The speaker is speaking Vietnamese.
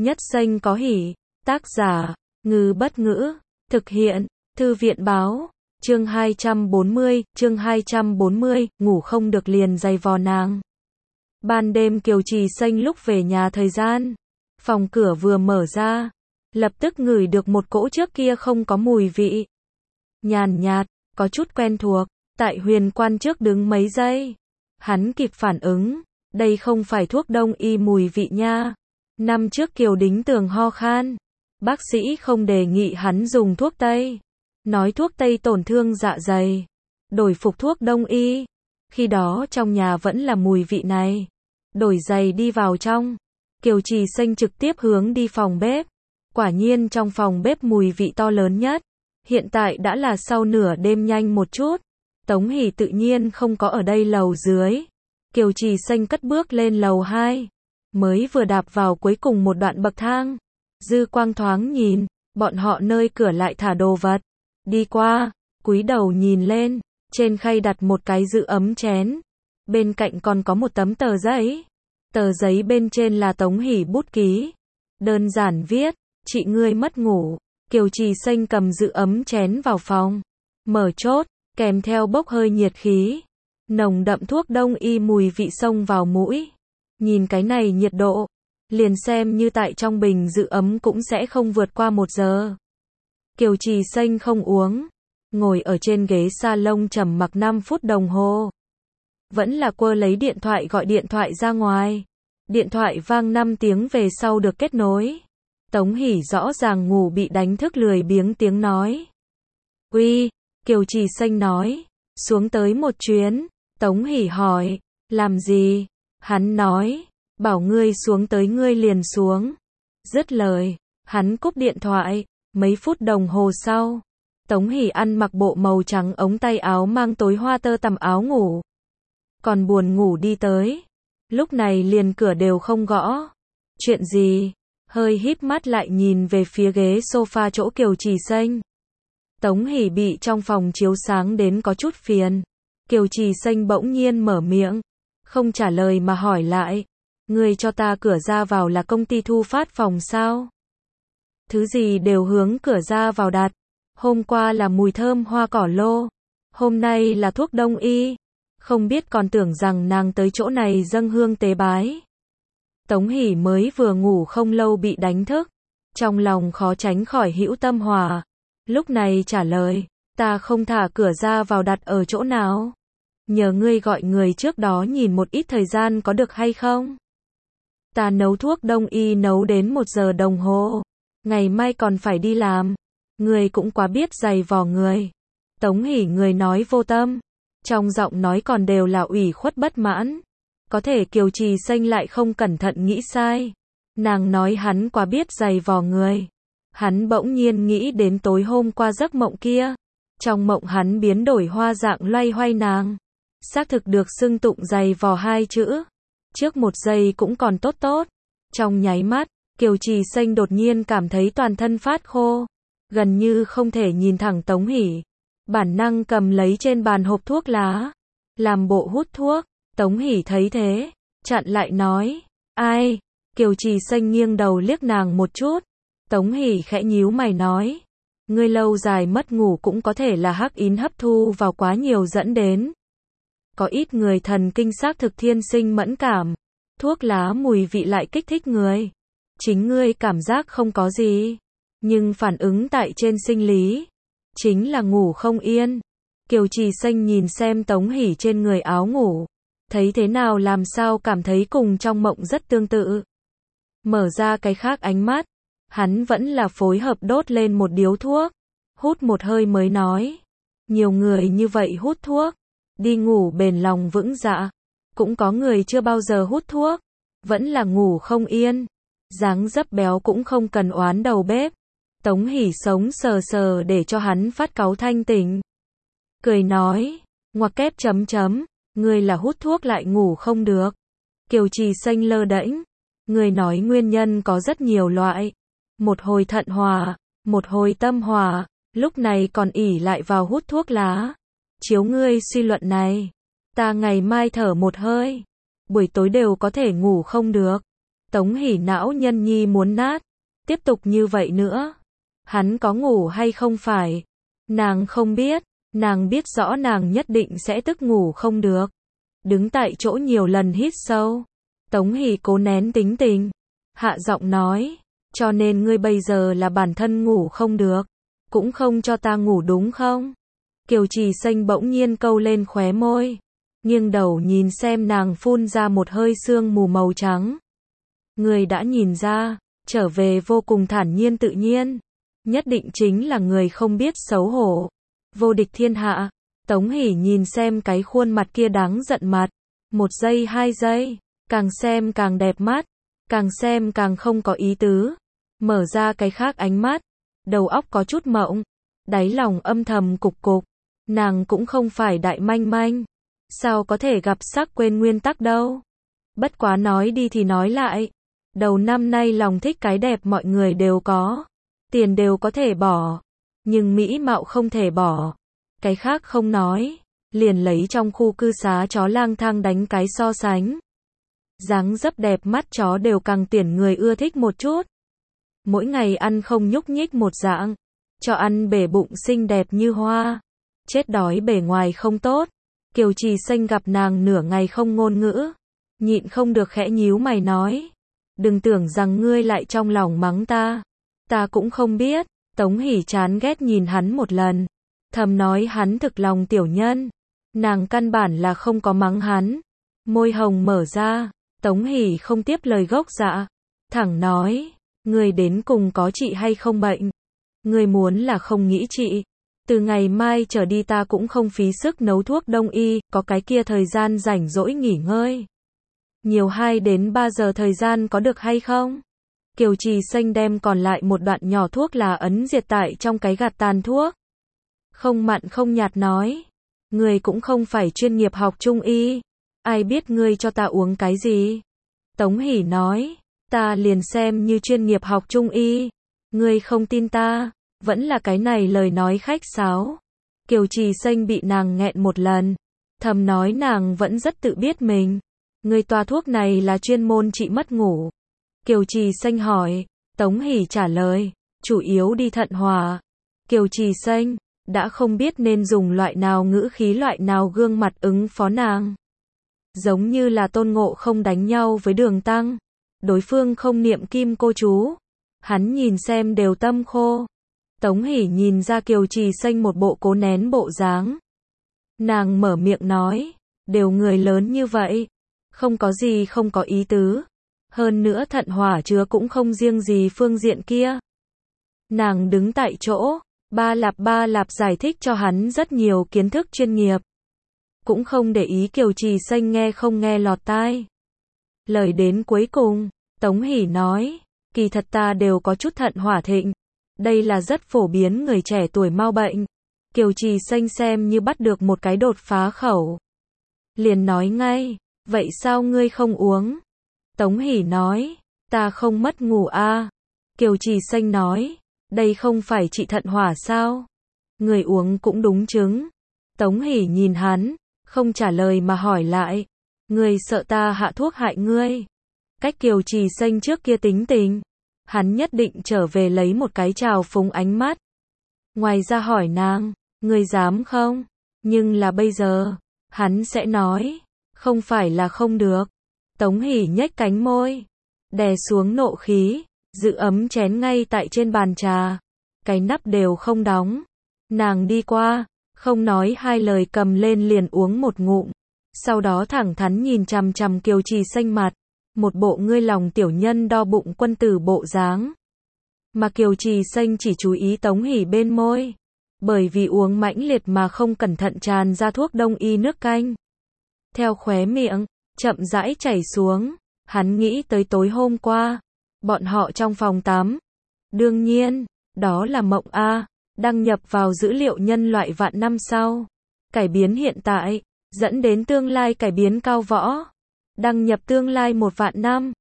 Nhất danh có hỷ. Tác giả, Ngư Bất Ngữ. Thực hiện, Thư viện Báo. Chương 240, ngủ không được liền giày vò nàng. Ban đêm Kiều Trì Xanh lúc về nhà thời gian, phòng cửa vừa mở ra, lập tức ngửi được một cỗ trước kia không có mùi vị. Nhàn nhạt, có chút quen thuộc, tại huyền quan trước đứng mấy giây. Hắn kịp phản ứng, đây không phải thuốc đông y mùi vị nha. Năm trước Kiều Đính Tường ho khan, bác sĩ không đề nghị hắn dùng thuốc Tây. Nói thuốc Tây tổn thương dạ dày, đổi phục thuốc đông y. Khi đó trong nhà vẫn là mùi vị này. Đổi giày đi vào trong, Kiều Trì Xanh trực tiếp hướng đi phòng bếp. Quả nhiên trong phòng bếp mùi vị to lớn nhất. Hiện tại đã là sau nửa đêm nhanh một chút. Tống Hỷ tự nhiên không có ở đây lầu dưới. Kiều Trì Xanh cất bước lên lầu 2. Mới vừa đạp vào cuối cùng một đoạn bậc thang. Dư quang thoáng nhìn, bọn họ nơi cửa lại thả đồ vật. Đi qua, cúi đầu nhìn lên, trên khay đặt một cái giữ ấm chén. Bên cạnh còn có một tấm tờ giấy. Tờ giấy bên trên là Tống Hỷ bút ký. Đơn giản viết, chị ngươi mất ngủ. Kiều Trì Xanh cầm giữ ấm chén vào phòng. Mở chốt, kèm theo bốc hơi nhiệt khí. Nồng đậm thuốc đông y mùi vị xông vào mũi. Nhìn cái này nhiệt độ, liền xem như tại trong bình giữ ấm cũng sẽ không vượt qua 1 giờ. Kiều Trì Xanh không uống, ngồi ở trên ghế salon trầm mặc 5 phút đồng hồ. Vẫn là quơ lấy điện thoại gọi điện thoại ra ngoài. Điện thoại vang 5 tiếng về sau được kết nối. Tống Hỷ rõ ràng ngủ bị đánh thức lười biếng tiếng nói. Uy, Kiều Trì Xanh nói, xuống tới một chuyến. Tống Hỷ hỏi, làm gì? Hắn nói, bảo ngươi xuống tới ngươi liền xuống. Dứt lời, hắn cúp điện thoại. Mấy phút đồng hồ sau, Tống Hỷ ăn mặc bộ màu trắng ống tay áo mang tối hoa tơ tằm áo ngủ. Còn buồn ngủ đi tới. Lúc này liền cửa đều không gõ. Chuyện gì? Hơi híp mắt lại nhìn về phía ghế sofa chỗ Kiều Trì Xanh. Tống Hỷ bị trong phòng chiếu sáng đến có chút phiền. Kiều Trì Xanh bỗng nhiên mở miệng, không trả lời mà hỏi lại. Ngươi cho ta cửa ra vào là công ty thu phát phòng sao? Thứ gì đều hướng cửa ra vào đặt. Hôm qua là mùi thơm hoa cỏ lô. Hôm nay là thuốc đông y. Không biết còn tưởng rằng nàng tới chỗ này dâng hương tế bái. Tống Hỷ mới vừa ngủ không lâu bị đánh thức. Trong lòng khó tránh khỏi hữu tâm hỏa. Lúc này trả lời, ta không thả cửa ra vào đặt ở chỗ nào. Nhờ ngươi gọi người trước đó nhìn một ít thời gian có được hay không? Ta nấu thuốc đông y nấu đến 1 giờ đồng hồ. Ngày mai còn phải đi làm. Người cũng quá biết giày vò người. Tống Hỷ người nói vô tâm. Trong giọng nói còn đều là ủy khuất bất mãn. Có thể Kiều Trì Xanh lại không cẩn thận nghĩ sai. Nàng nói hắn quá biết giày vò người. Hắn bỗng nhiên nghĩ đến tối hôm qua giấc mộng kia. Trong mộng hắn biến đổi hoa dạng loay hoay nàng. Xác thực được xưng tụng giày vò 2 chữ. Trước 1 giây cũng còn tốt tốt. Trong nháy mắt, Kiều Trì Xanh đột nhiên cảm thấy toàn thân phát khô. Gần như không thể nhìn thẳng Tống Hỷ. Bản năng cầm lấy trên bàn hộp thuốc lá. Làm bộ hút thuốc. Tống Hỷ thấy thế, chặn lại nói. Ai? Kiều Trì Xanh nghiêng đầu liếc nàng một chút. Tống Hỷ khẽ nhíu mày nói. Ngươi lâu dài mất ngủ cũng có thể là hắc ín hấp thu vào quá nhiều dẫn đến. Có ít người thần kinh xác thực thiên sinh mẫn cảm. Thuốc lá mùi vị lại kích thích người. Chính ngươi cảm giác không có gì. Nhưng phản ứng tại trên sinh lý. Chính là ngủ không yên. Kiều Trì Xanh nhìn xem Tống Hỷ trên người áo ngủ. Thấy thế nào làm sao cảm thấy cùng trong mộng rất tương tự. Mở ra cái khác ánh mắt. Hắn vẫn là phối hợp đốt lên một điếu thuốc. Hút một hơi mới nói. Nhiều người như vậy hút thuốc. Đi ngủ bền lòng vững dạ. Cũng có người chưa bao giờ hút thuốc. Vẫn là ngủ không yên. Dáng dấp béo cũng không cần oán đầu bếp. Tống Hỷ sống sờ sờ để cho hắn phát cáu thanh tỉnh. Cười nói. Ngoặc kép chấm chấm. Ngươi là hút thuốc lại ngủ không được. Kiều Trì Xanh lơ đễnh. Người nói nguyên nhân có rất nhiều loại. Một hồi thận hỏa. Một hồi tâm hỏa. Lúc này còn ỷ lại vào hút thuốc lá. Chiếu ngươi suy luận này. Ta ngày mai thở một hơi. Buổi tối đều có thể ngủ không được. Tống Hỷ não nhân nhi muốn nát. Tiếp tục như vậy nữa, hắn có ngủ hay không phải? Nàng không biết, nàng biết rõ nàng nhất định sẽ tức ngủ không được. Đứng tại chỗ nhiều lần hít sâu. Tống Hỷ cố nén tính tình, hạ giọng nói, cho nên ngươi bây giờ là bản thân ngủ không được, cũng không cho ta ngủ đúng không? Kiều Trì Xanh bỗng nhiên câu lên khóe môi, nghiêng đầu nhìn xem nàng phun ra một hơi sương mù màu trắng. Người đã nhìn ra, trở về vô cùng thản nhiên tự nhiên, nhất định chính là người không biết xấu hổ, vô địch thiên hạ. Tống Hỷ nhìn xem cái khuôn mặt kia đáng giận mặt, 1 giây 2 giây, càng xem càng đẹp mắt, càng xem càng không có ý tứ, mở ra cái khác ánh mắt, đầu óc có chút mộng, đáy lòng âm thầm cục cục, nàng cũng không phải đại manh manh, sao có thể gặp sắc quên nguyên tắc đâu. Bất quá nói đi thì nói lại, đầu năm nay lòng thích cái đẹp mọi người đều có, tiền đều có thể bỏ, nhưng mỹ mạo không thể bỏ. Cái khác không nói, liền lấy trong khu cư xá chó lang thang đánh cái so sánh. Dáng dấp đẹp mắt chó đều càng tuyển người ưa thích một chút. Mỗi ngày ăn không nhúc nhích một dạng, cho ăn bể bụng xinh đẹp như hoa, chết đói bề ngoài không tốt. Kiều Trì Xanh gặp nàng nửa ngày không ngôn ngữ, nhịn không được khẽ nhíu mày nói, đừng tưởng rằng ngươi lại trong lòng mắng ta cũng không biết. Tống Hỷ chán ghét nhìn hắn một lần, thầm nói hắn thực lòng tiểu nhân, nàng căn bản là không có mắng hắn. Môi hồng mở ra, Tống Hỷ không tiếp lời gốc dạ, thẳng nói, ngươi đến cùng có trị hay không bệnh? Ngươi muốn là không nghĩ trị, từ ngày mai trở đi ta cũng không phí sức nấu thuốc đông y, có cái kia thời gian rảnh rỗi nghỉ ngơi. Nhiều 2 đến 3 giờ thời gian có được hay không? Kiều Trì Xanh đem còn lại một đoạn nhỏ thuốc là ấn diệt tại trong cái gạt tàn thuốc. Không mặn không nhạt nói, ngươi cũng không phải chuyên nghiệp học trung y, ai biết ngươi cho ta uống cái gì? Tống Hỷ nói, ta liền xem như chuyên nghiệp học trung y, ngươi không tin ta, vẫn là cái này lời nói khách sáo. Kiều Trì Xanh bị nàng nghẹn một lần, thầm nói nàng vẫn rất tự biết mình. Ngươi toa thuốc này là chuyên môn trị mất ngủ. Kiều Trì Xanh hỏi, Tống Hỷ trả lời, chủ yếu đi thận hỏa. Kiều Trì Xanh đã không biết nên dùng loại nào ngữ khí loại nào gương mặt ứng phó nàng. Giống như là Tôn Ngộ Không đánh nhau với Đường Tăng, đối phương không niệm kim cô chú, hắn nhìn xem đều tâm khô. Tống Hỷ nhìn ra Kiều Trì Xanh một bộ cố nén bộ dáng. Nàng mở miệng nói, đều người lớn như vậy, không có gì không có ý tứ. Hơn nữa thận hỏa chứa cũng không riêng gì phương diện kia. Nàng đứng tại chỗ, ba lạp giải thích cho hắn rất nhiều kiến thức chuyên nghiệp. Cũng không để ý Kiều Trì Xanh nghe không nghe lọt tai. Lời đến cuối cùng, Tống Hỷ nói, kỳ thật ta đều có chút thận hỏa thịnh. Đây là rất phổ biến người trẻ tuổi mau bệnh. Kiều Trì Xanh xem như bắt được một cái đột phá khẩu. Liền nói ngay, vậy sao ngươi không uống? Tống Hỷ nói, ta không mất ngủ a. Kiều Trì Xanh nói, đây không phải trị thận hỏa sao? Người uống cũng đúng chứng. Tống Hỷ nhìn hắn, không trả lời mà hỏi lại, ngươi sợ ta hạ thuốc hại ngươi? Cách Kiều Trì Xanh trước kia tính tình, hắn nhất định trở về lấy một cái trào phúng ánh mắt. Ngoài ra hỏi nàng, ngươi dám không? Nhưng là bây giờ, hắn sẽ nói, không phải là không được. Tống Hỷ nhếch cánh môi, đè xuống nộ khí, giữ ấm chén ngay tại trên bàn trà, cái nắp đều không đóng. Nàng đi qua, không nói hai lời cầm lên liền uống một ngụm, sau đó thẳng thắn nhìn chằm chằm Kiều Trì Xanh mặt, một bộ ngươi lòng tiểu nhân đo bụng quân tử bộ dáng. Mà Kiều Trì Xanh chỉ chú ý Tống Hỷ bên môi, bởi vì uống mãnh liệt mà không cẩn thận tràn ra thuốc đông y nước canh. Theo khóe miệng, chậm rãi chảy xuống, hắn nghĩ tới tối hôm qua, bọn họ trong phòng tắm. Đương nhiên, đó là mộng A, đăng nhập vào dữ liệu nhân loại vạn năm sau. Cải biến hiện tại, dẫn đến tương lai cải biến cao võ. Đăng nhập tương lai 1 vạn năm.